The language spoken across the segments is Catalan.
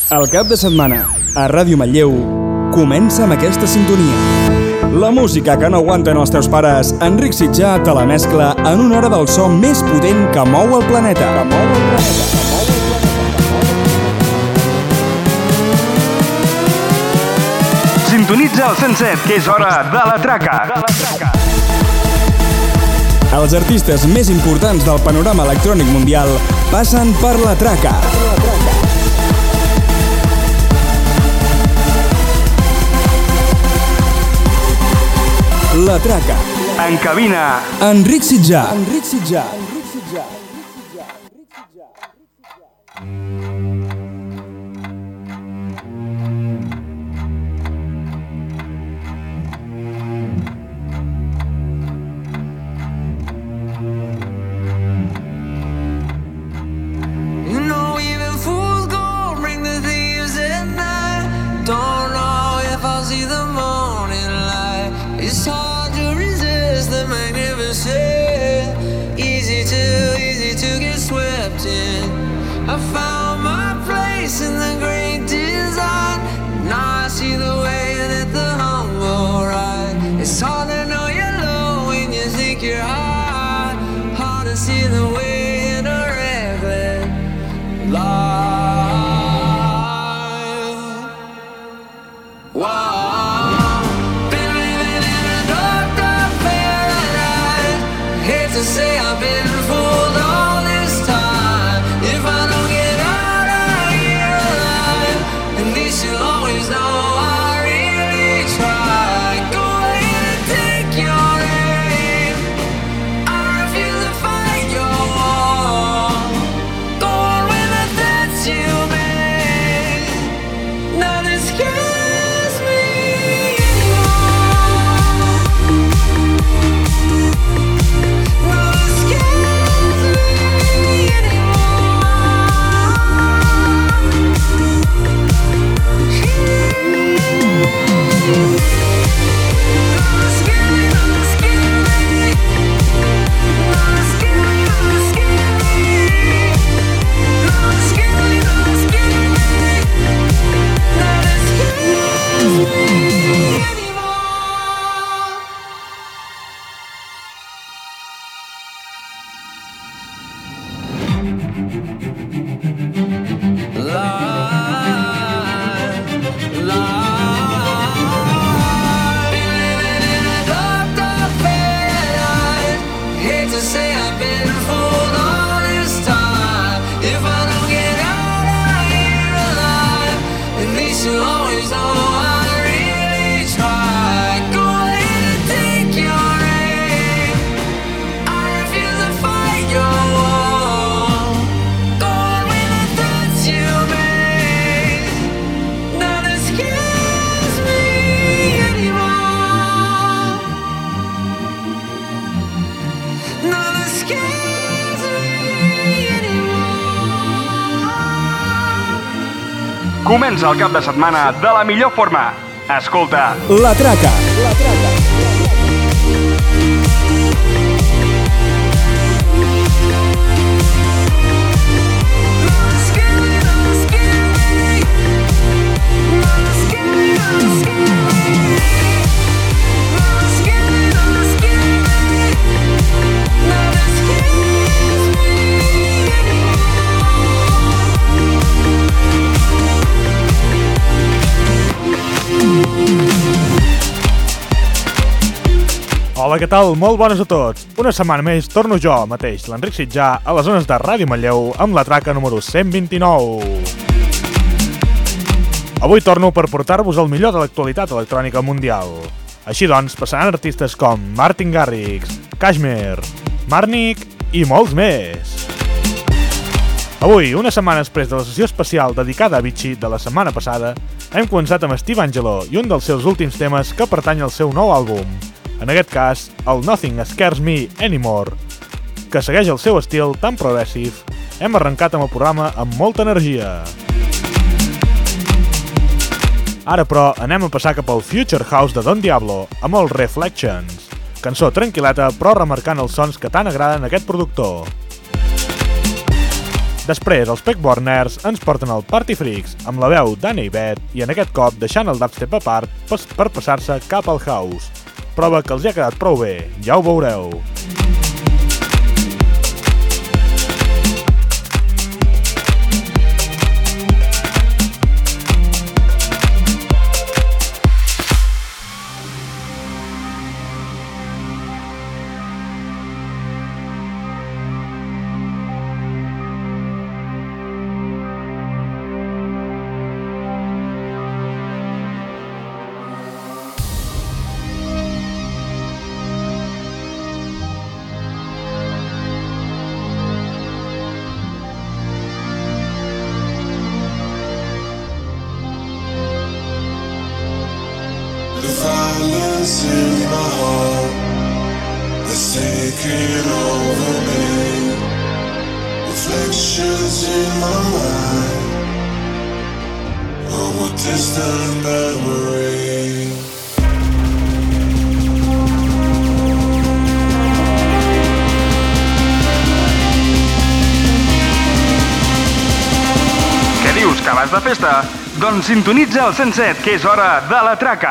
El cap de setmana, a Ràdio Manlleu, comença amb aquesta sintonia. La música que no aguanten els teus pares, Enric Sitjà te la mescla en una hora del so més potent que mou el planeta. Sintonitza el 107, que és hora de la traca. Els artistes més importants del panorama electrònic mundial passen per la traca. La traca. En cabina, Enric Sitjà. I found my place in the great design. Now I see the way that the humble ride. It's hard to know you're low when you think you're high. Hard to see the way in a reckless life. Wow, been living in a dark, dark paradise. Hate to say I've been fooled all this time. If I don't get out of here alive, at least you'll always know I really tried. Go ahead and take your aim. I refuse to fight your war. Go on with the threats you made. Nothing scares me anymore. Nothing scares me Comença el cap de setmana de la millor forma. Escolta, La Traca. Hola, què tal? Molt bones a tots. Una setmana més torno jo mateix, l'Enric Sitjà, a les zones de Ràdio Manlleu amb la traca número 129. Avui torno per portar-vos el millor de l'actualitat electrònica mundial. Així doncs, passaran artistes com Martin Garrix, Kashmir, Marnik i molts més. Avui, una setmana després de la sessió especial dedicada a Avicii de la setmana passada, hem començat amb Steve Angello i un dels seus últims temes que pertany al seu nou àlbum. En aquest cas, el Nothing Scares Me Anymore, que segueix el seu estil tan progressiu. Hem arrencat amb el programa amb molta energia. Ara, però, anem a passar cap al Future House de Don Diablo amb el Reflections, cançó tranquil·leta però remarcant els sons que tant agraden a aquest productor. Després, els Peckborners ens porten el Party Freaks amb la veu d'Anna i Beth i en aquest cop deixant el dubstep a part per passar-se cap al house. Prova que els hi ha quedat prou bé, ja ho veureu. Violence in my heart that's taking over me. Reflections in my mind of a distant memory. Què dius, que vas de festa? Doncs sintonitza el 107, que és hora de la traca.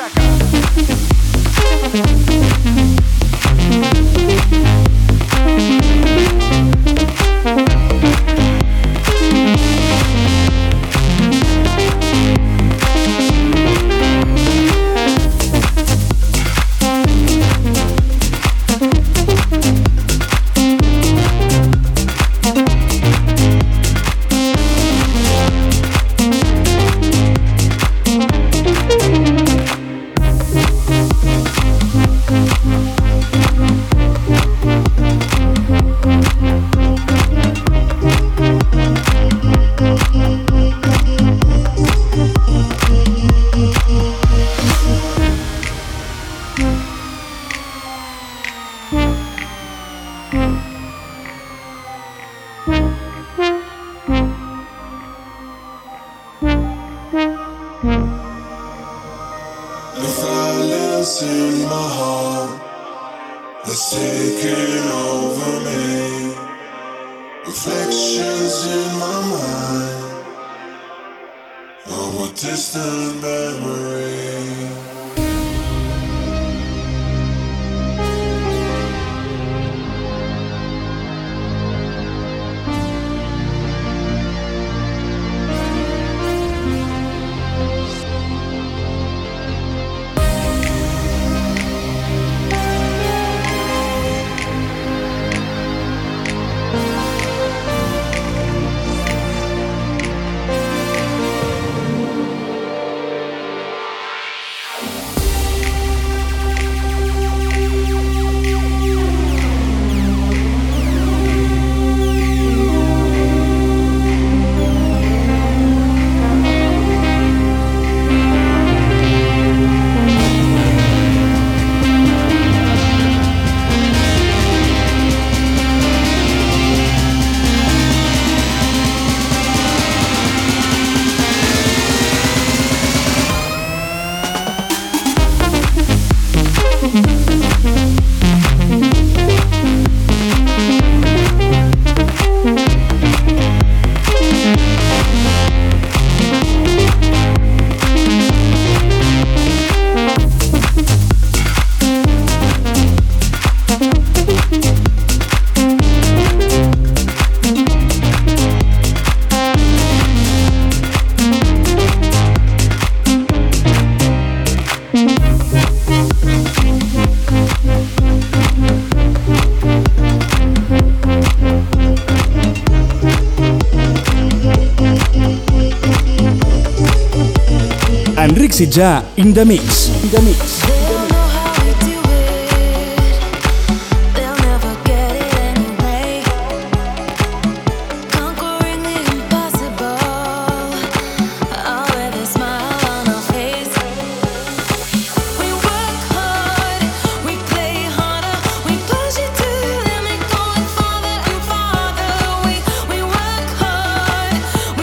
Enric Sitjà, in the mix.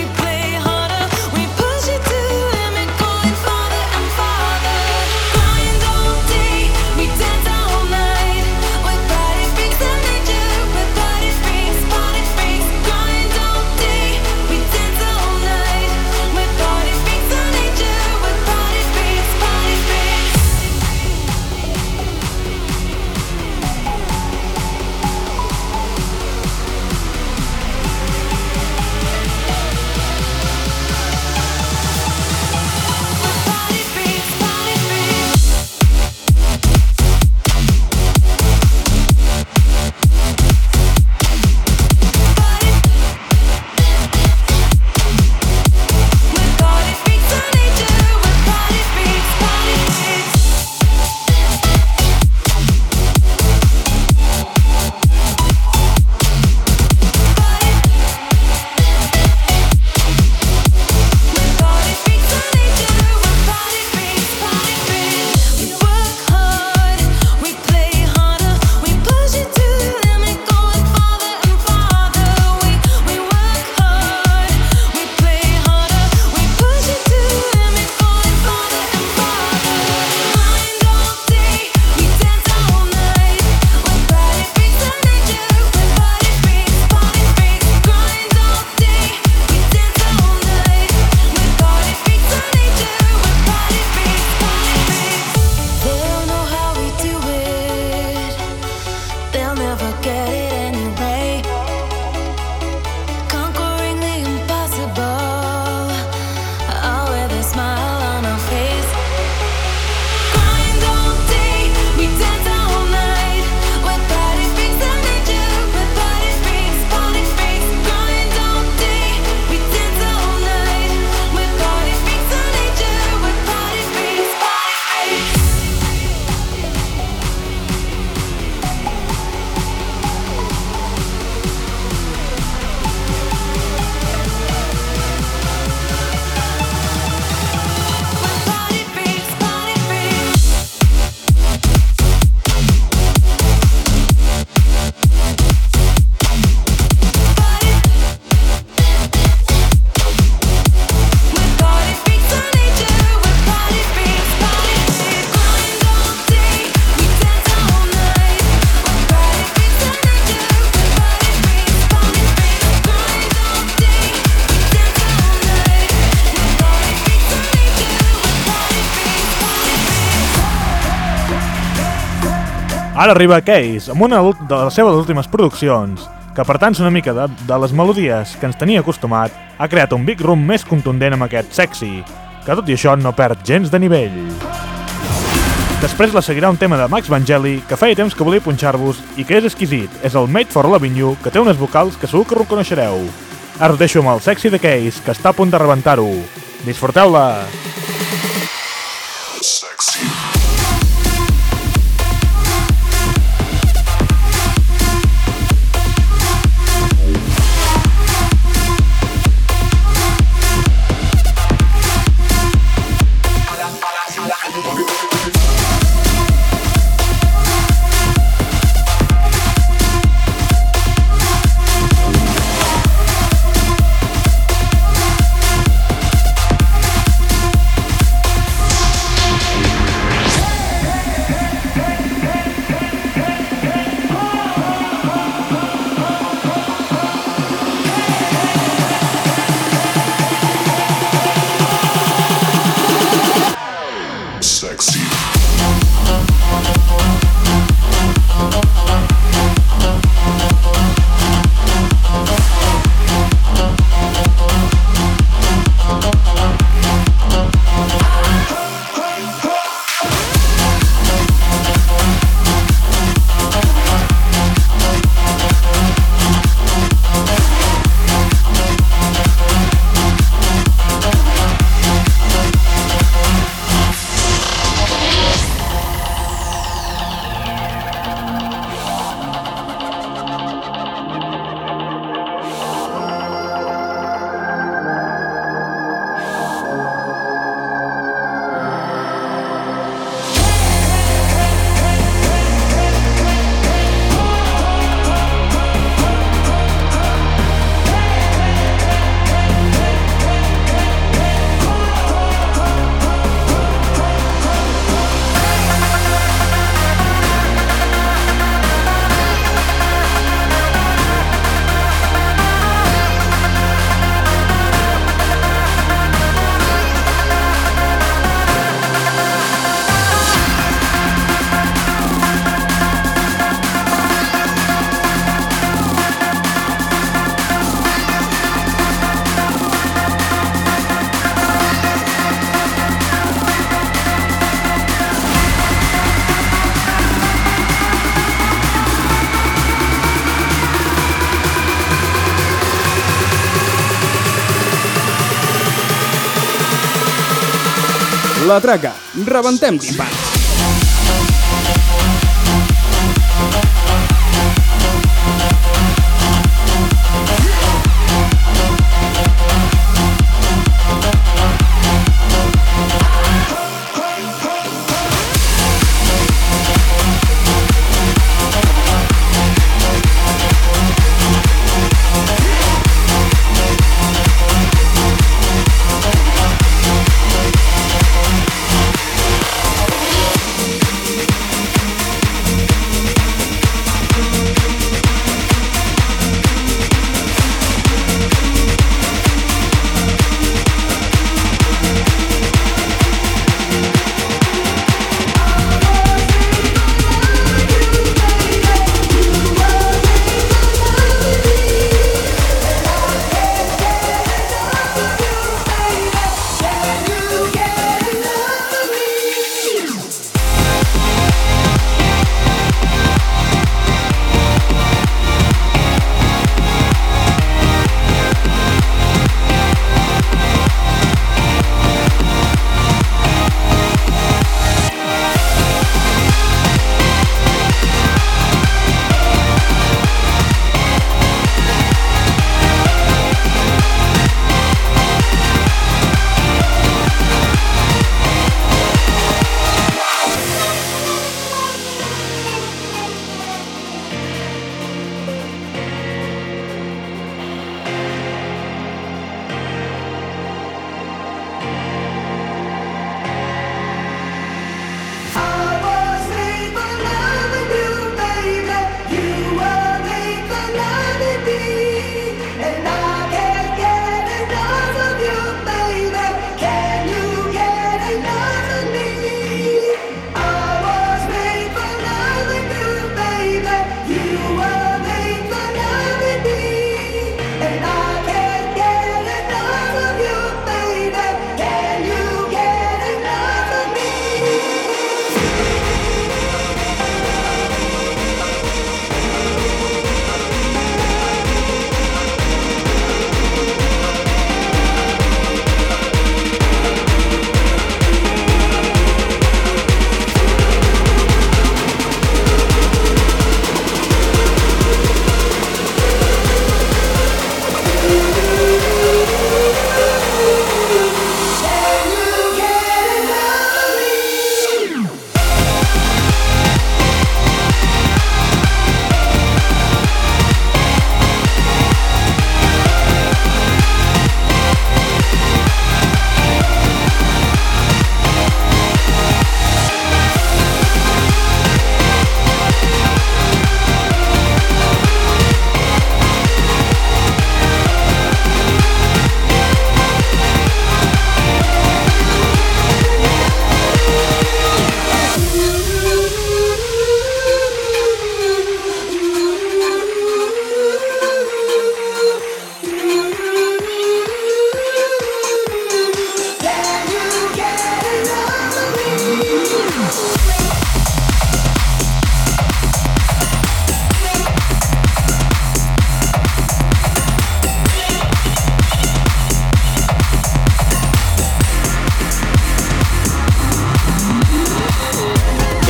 Crying Ara arriba Case, amb una de les seves últimes produccions, que apartant-se una mica de les melodies que ens tenia acostumat, ha creat un Big Room més contundent amb aquest Sexy, que tot i això no perd gens de nivell. Després la seguirà un tema de Max Vangeli, que feia temps que volia punxar-vos i que és exquisit. És el Made for Loving You, que té unes vocals que segur que reconeixereu. Ara us deixo amb el Sexy de Case, que està a punt de rebentar-ho. Disfruteu-la! Sexy. La Traca, rebentem timpans.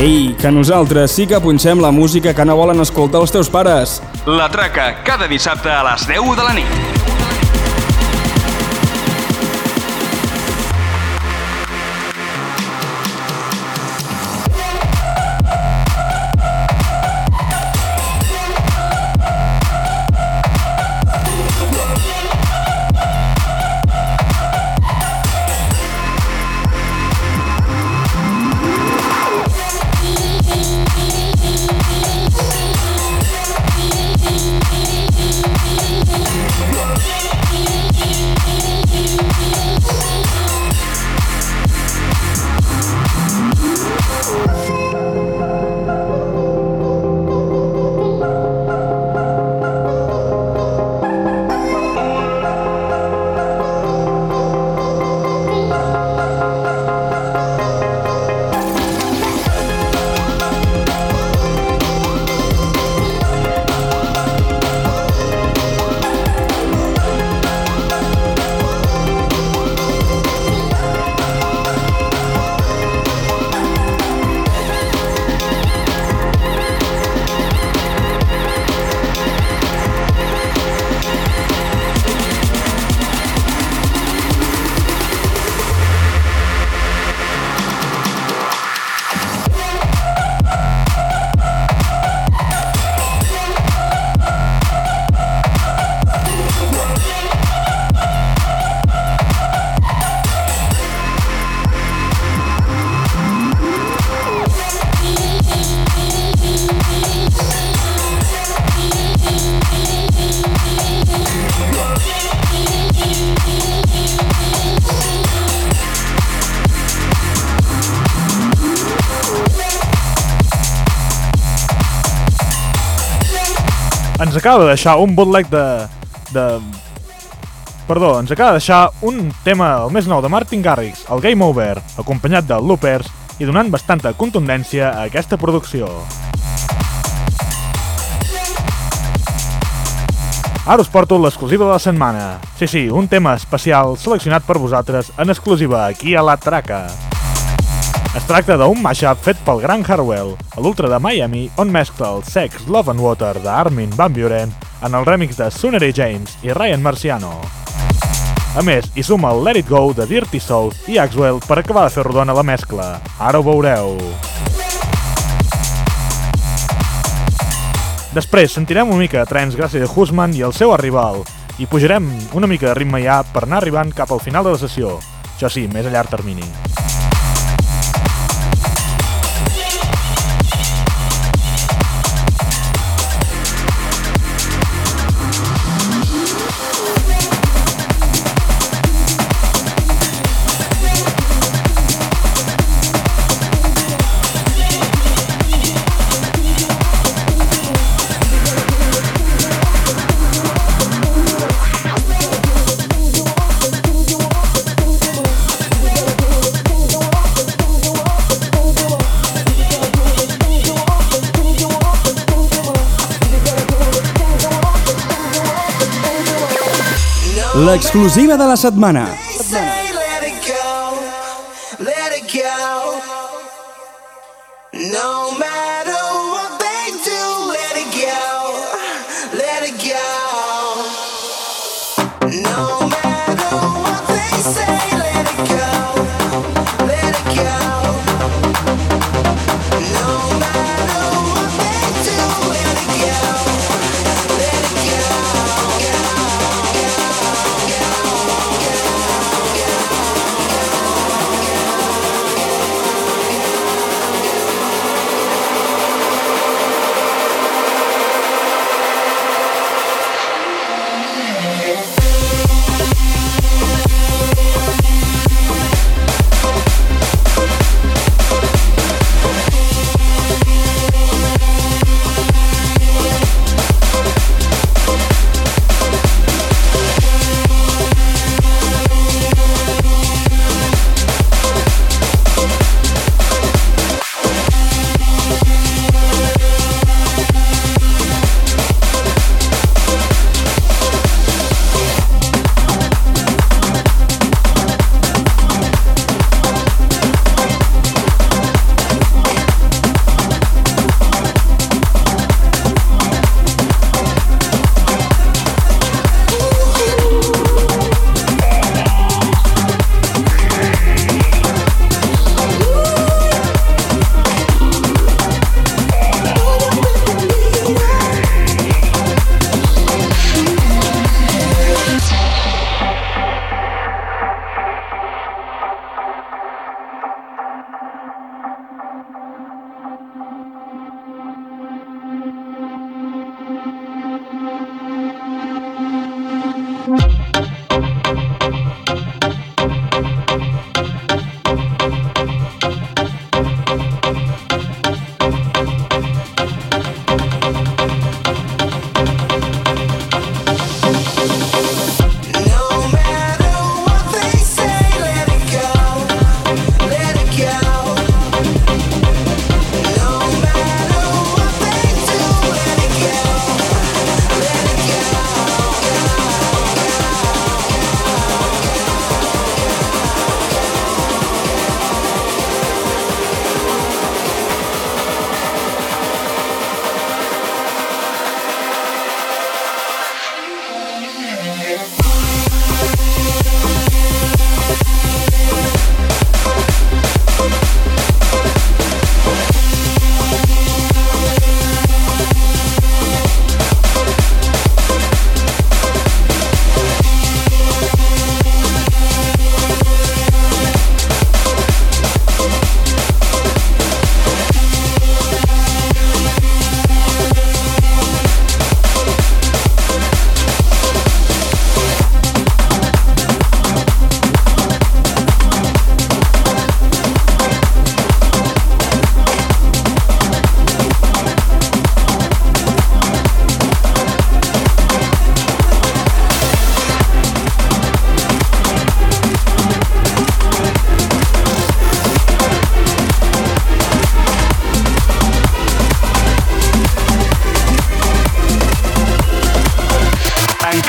Ei, que nosaltres sí que punxem la música que no volen escoltar els teus pares. La Traca, cada dissabte a les 10 de la nit. Ens acaba de deixar un bootleg ens acaba de deixar un tema, el més nou de Martin Garrix, el Game Over, acompanyat de Loopers i donant bastanta contundència a aquesta producció. Ara us porto l'exclusiva de la setmana. Sí, un tema especial seleccionat per vosaltres en exclusiva aquí a La Traca. Es tracta d'un mashup fet pel Gran Harwell, a l'Ultra de Miami, on mescla el Sex, Love and Water d'Armin van Buuren en el remix de Sunnery James i Ryan Marciano. A més, hi suma el Let It Go de Dirty South i Axwell per acabar de fer rodona la mescla. Ara ho veureu. Després sentirem una mica de trens gràcies a Husman i el seu Arrival i pujarem una mica de ritme ja per anar arribant cap al final de la sessió. Això sí, més a llarg termini. L'exclusiva de la setmana. Say let it go, let it go. No matter what they do, let it go, let it go. No matter what they say, let it go, let it go. No matter what they do, let it go, let it go.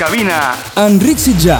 cabina, Enric Sitjà.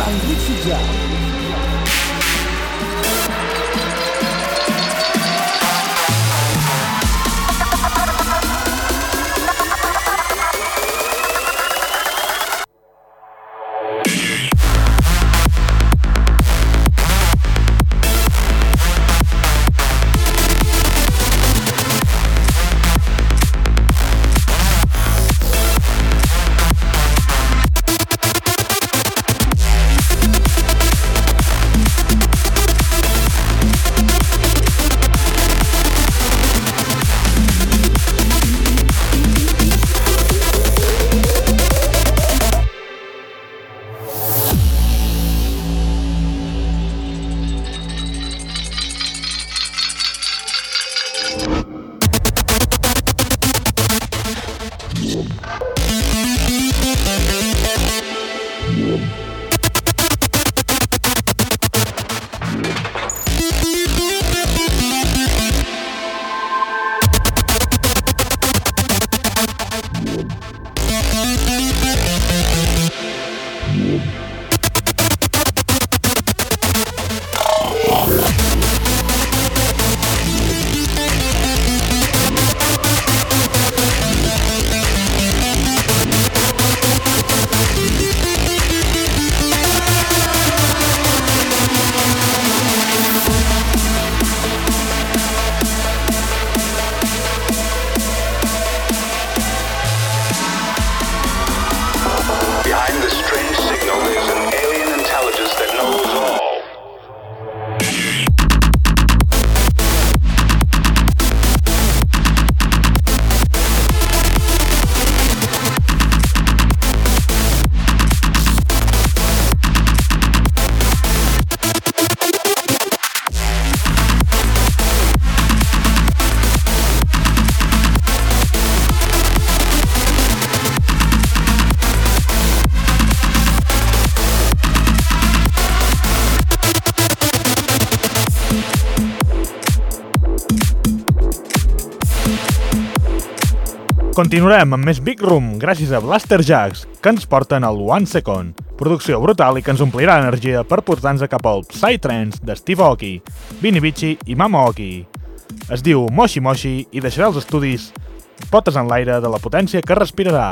Continuarem amb més Big Room gràcies a Blaster Jacks, que ens porten al One Second, producció brutal i que ens omplirà d'energia per portar-nos cap al Psytrance de Steve Aoki, Vinny Vici i Mama Aoki. Es diu Moshi Moshi i deixarà els estudis potes en l'aire de la potència que respirarà.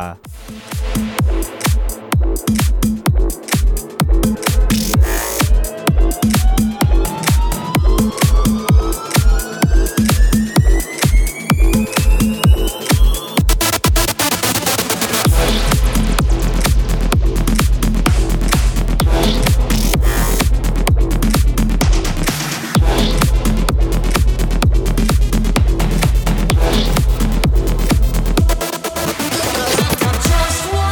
Just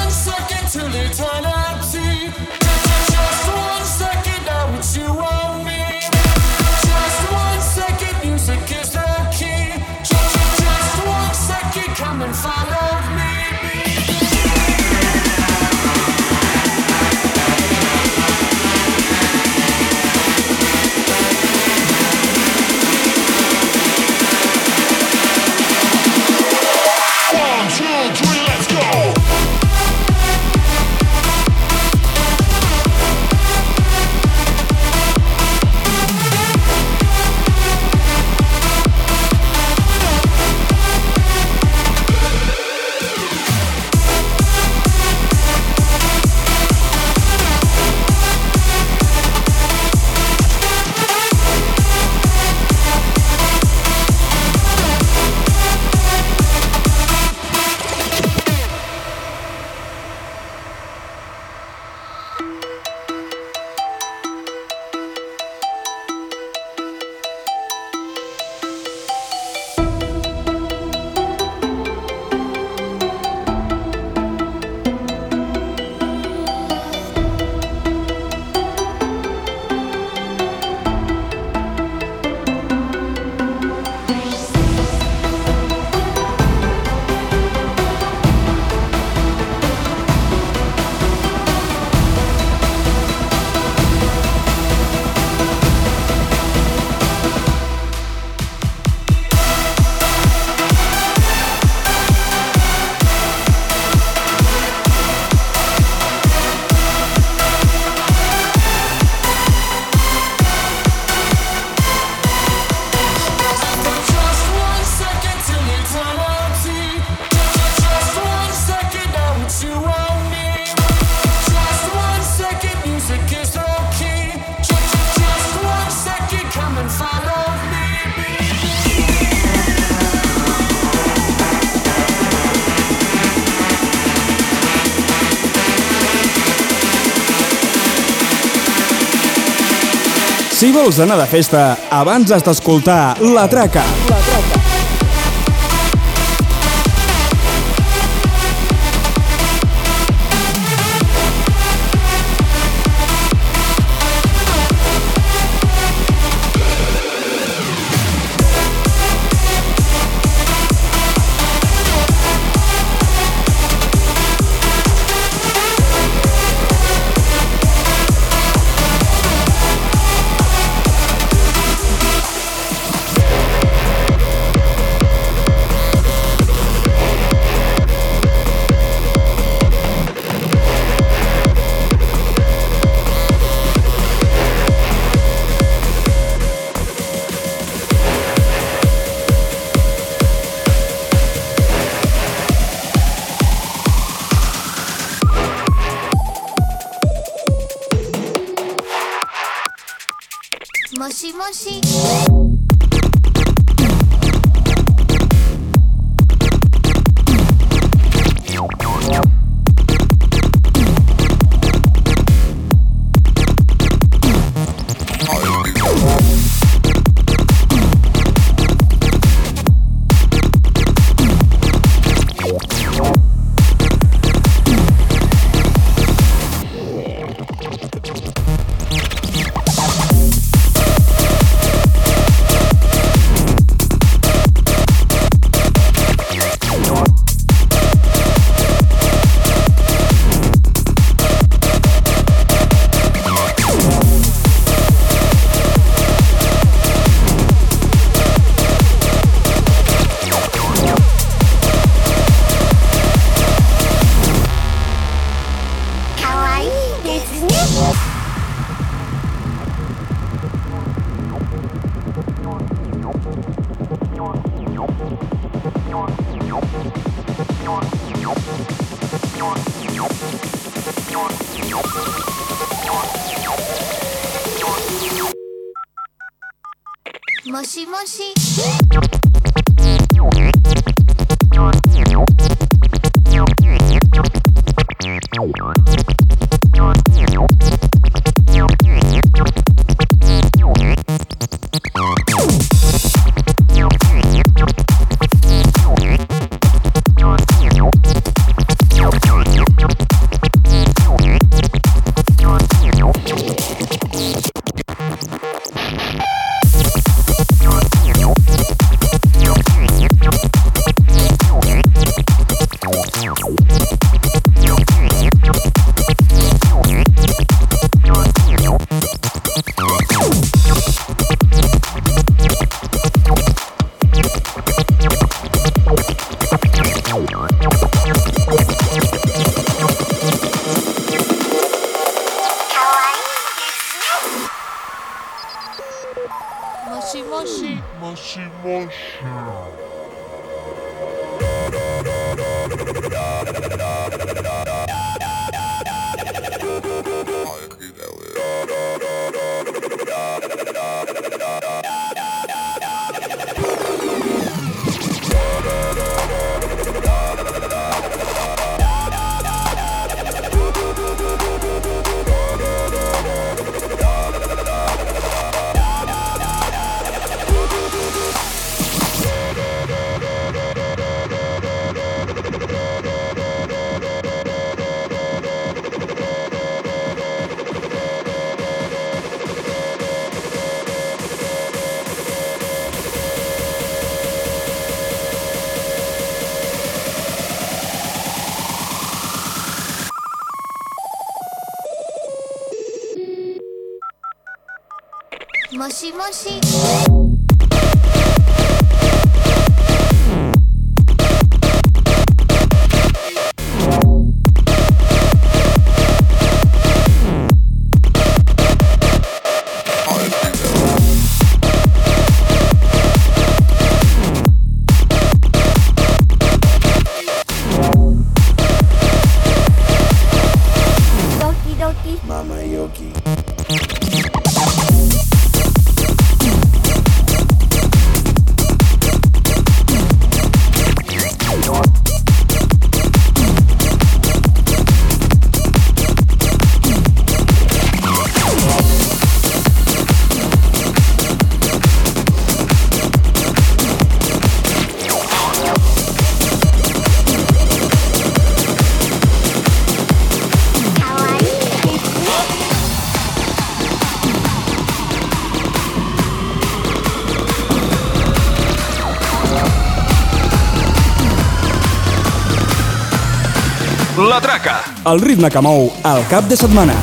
Si vols anar de festa, abans has d'escoltar La Traca. Moshi moshi. Moshi moshi. Moshi moshi. Doki doki. Mama Yoki. La Traca. El ritme que mou el cap de setmana.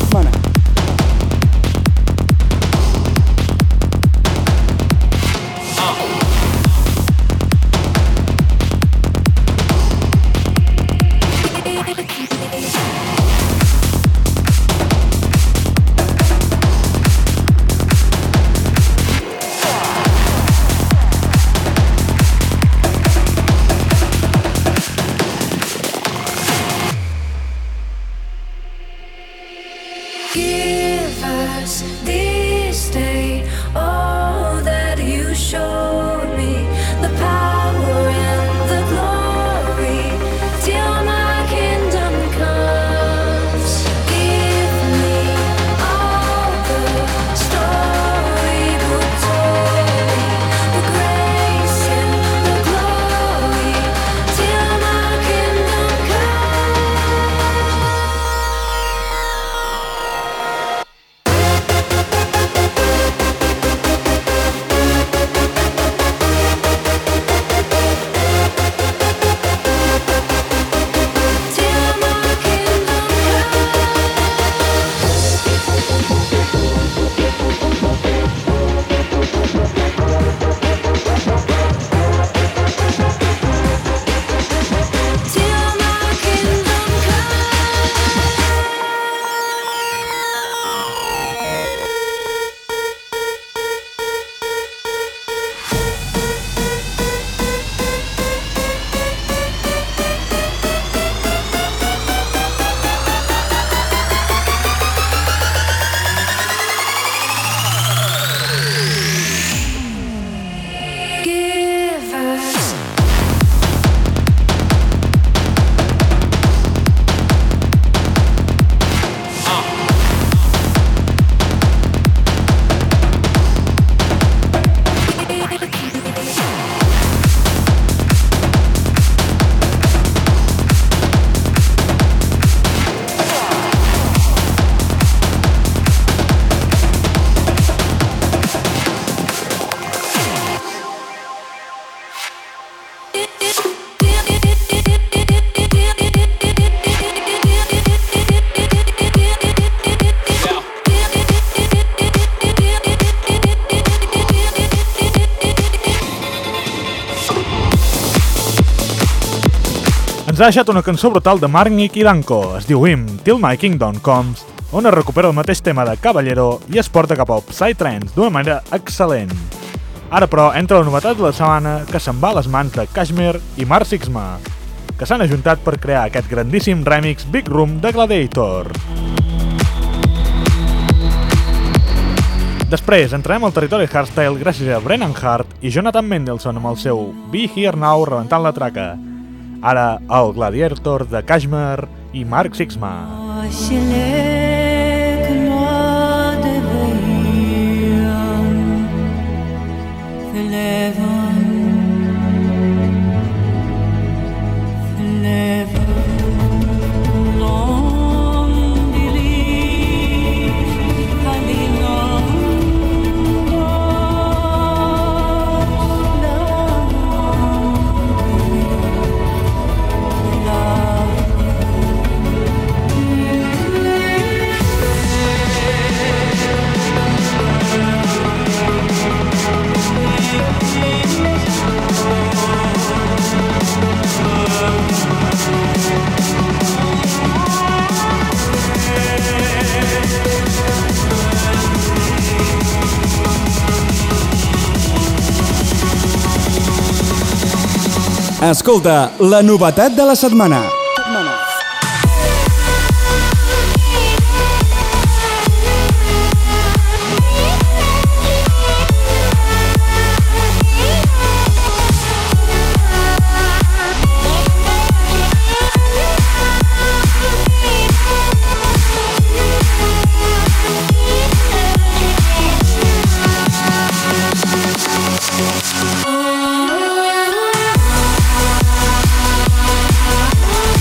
Give us this day all that you showed me, the power and the glory, till my kingdom comes. Give me all the storybook told me, the grace and the glory, till my kingdom comes. Give us Ens ha deixat una cançó brutal de Marnik i Danko, es diu Him, Till My Kingdom Comes, on es recupera el mateix tema de Caballero i es porta cap al Psytrance d'una manera excel·lent. Ara, però, entra la novetat de la setmana que se'n va a les mans de Kashmir i Mark Sixma, que s'han ajuntat per crear aquest grandíssim remix Big Room de Gladiator. Després entrarem al territori hardstyle gràcies a Brennan Hart i Jonathan Mendelsohn amb el seu Be Here Now rebentant la traca. Ara, el Gladiator de Kashmir i Mark Sixma. Escolta, la novetat de la setmana. Oh,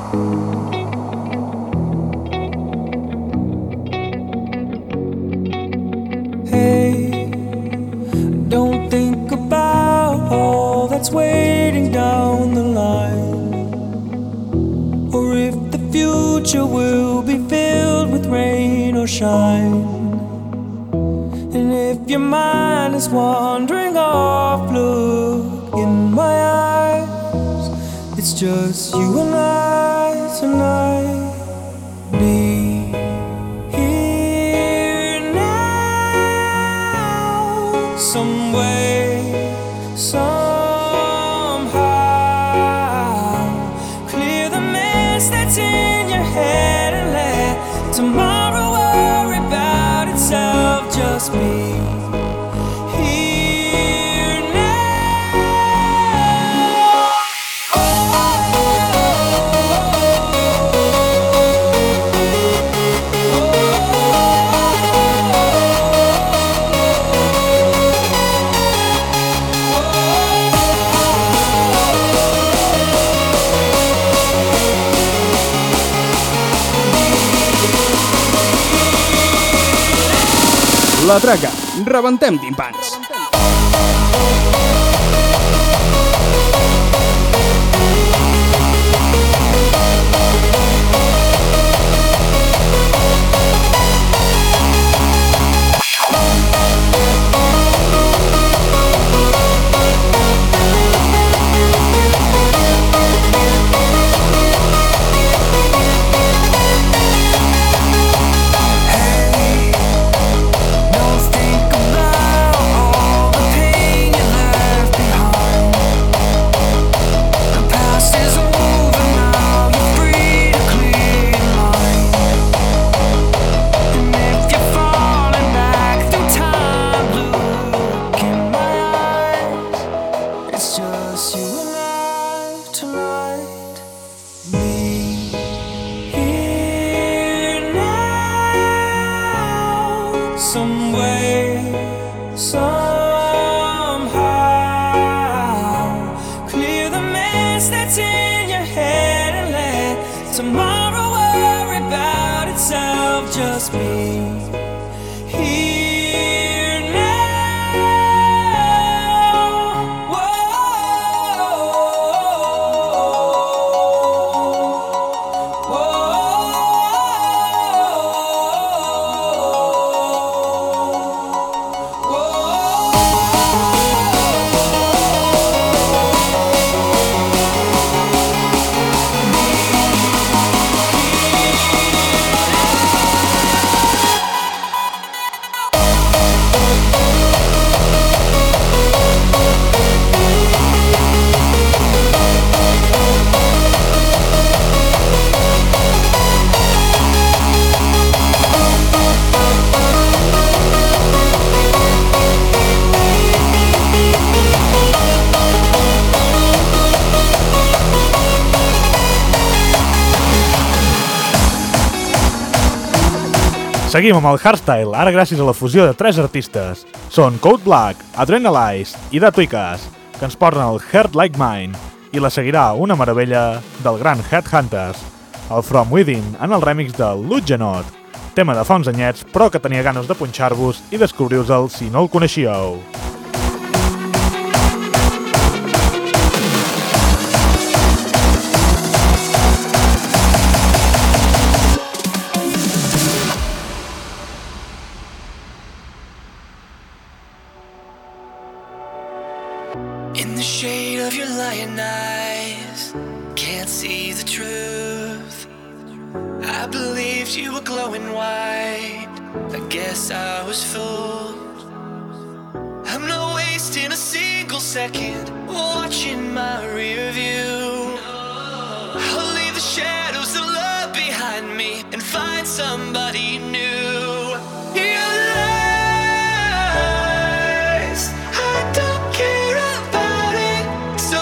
Hey, don't think about all that's waiting down the line, or if the future will be filled with rain or shine. And if your mind is wandering off, look in my eyes. It's just you and I tonight. Be here now, some way, somehow. Clear the mess that's in your head and let tomorrow worry about itself. Just be here now. La Traca, rebentem timpans. Some way, somehow. Clear the mess that's in your head and let tomorrow worry about itself. Just be here now. Seguim amb el hardstyle, ara gràcies a la fusió de 3 artistes. Són Code Black, Adrenalize i The Tweakers, que ens porten el Heart Like Mine, i la seguirà una meravella del gran Headhunters, el From Within en el remix de Lugenot, tema de fa uns anyets però que tenia ganes de punxar-vos i descobrir-vos-el si no el coneixíeu. In the shade of your lying eyes, can't see the truth. I believed you were glowing white, I guess I was fooled. I'm not wasting a single second watching my rear view. I'll leave the shadows of love behind me and find somebody new. Your lies, I don't care about it, so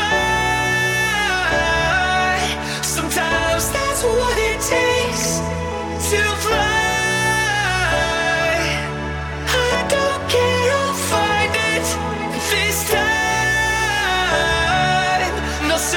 goodbye. Sometimes that's what it takes to fly. I don't care, I'll find it this time. No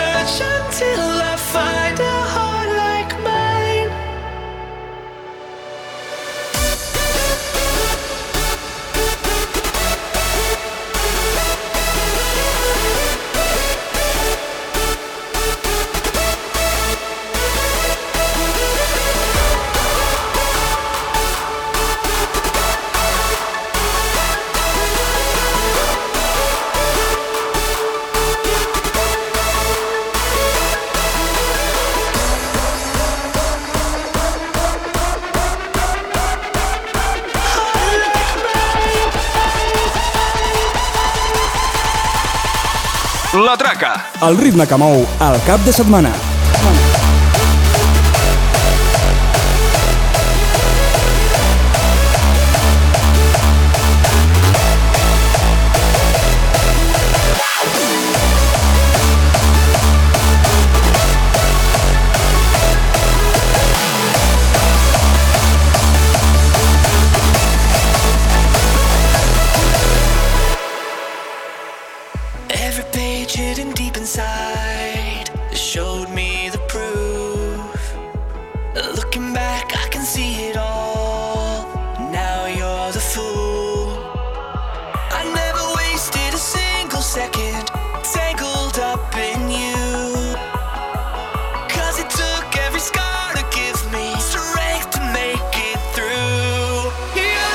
La Traca. El ritme que mou el cap de setmana. Every page hidden deep inside showed me the proof. Looking back, I can see it all. Now you're the fool. I never wasted a single second tangled up in you. 'Cause it took every scar to give me strength to make it through. Your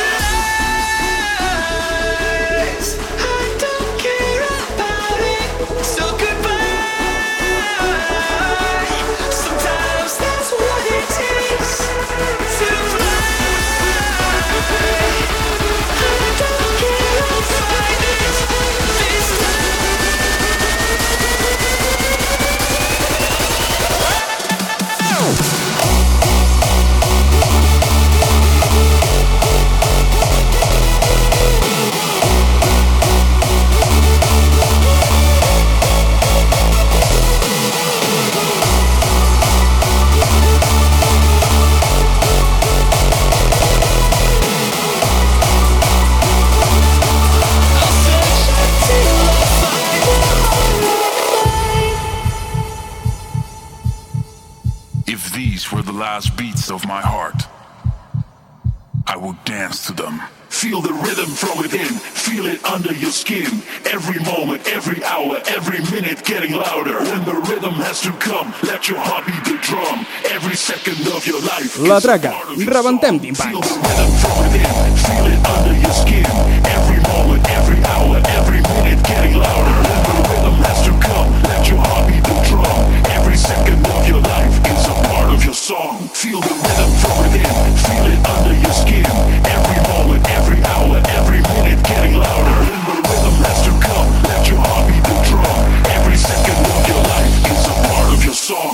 lies, I don't care about it. So goodbye. Sometimes that's what it takes to fly. I don't care, I'll find it this If these were the last beats of my heart, I would dance to them. Feel the rhythm from within, feel it under your skin. Every moment, every hour, every minute getting louder. When the rhythm has to come, let your heart beat the drum. Every second of your life. La Traca, rebentem timpans. Feel the rhythm from within, feel it under your skin. Every moment, every hour, every minute getting louder. When the rhythm has to come, let your heart beat the drum. Every second of your life is a part of your song. Feel the rhythm from within, feel it under your skin. Every moment, every hour, every minute getting louder. When the rhythm has to come, let your heart beat the drum. Every second of your life is a part of your song.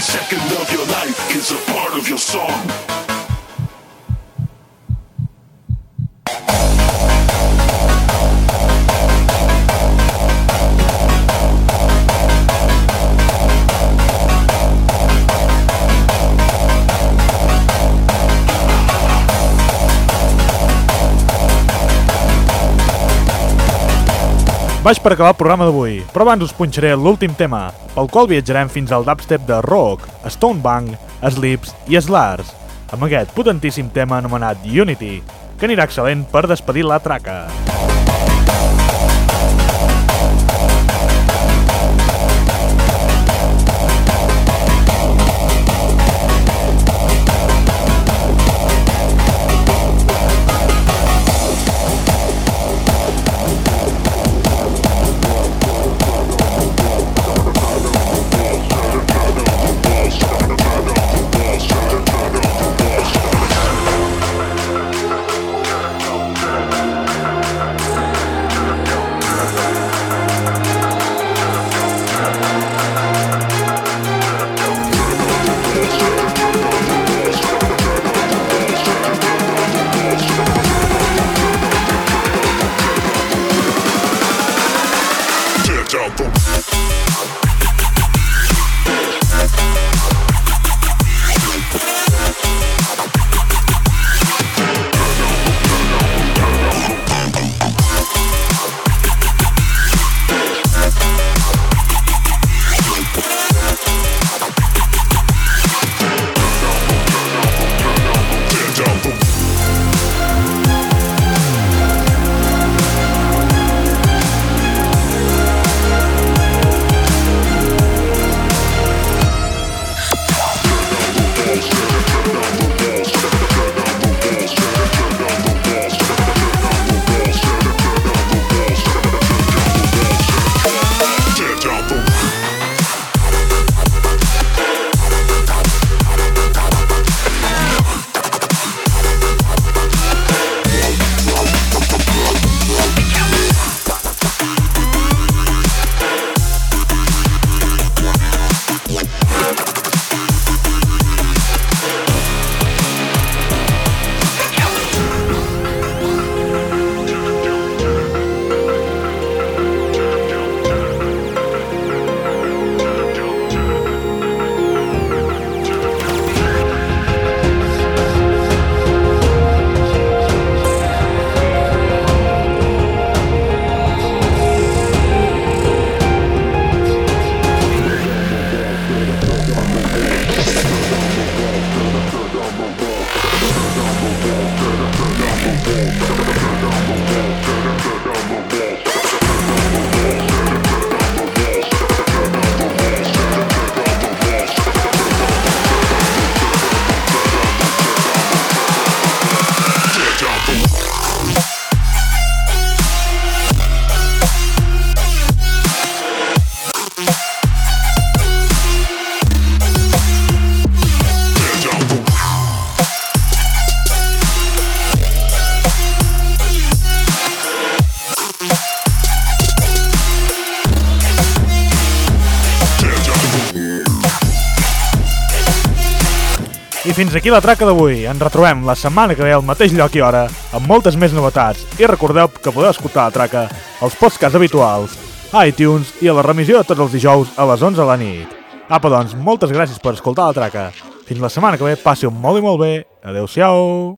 second of your life is a part of your song. Baix per acabar el programa d'avui, però abans us punxaré l'últim tema, pel qual viatjarem fins al dubstep de Rock, Stonebang, Sleeps i Slars, amb aquest potentíssim tema anomenat Unity, que anirà excel·lent per despedir la traca. I fins aquí la traca d'avui. Ens retrobem la setmana que ve al mateix lloc i hora, amb moltes més novetats. I recordeu que podeu escoltar la traca als podcasts habituals, a iTunes i a la remissió de tots els dijous a les 11 de la nit. Apa, doncs, moltes gràcies per escoltar la traca. Fins la setmana que ve, passi-ho molt i molt bé. Adéu-siau.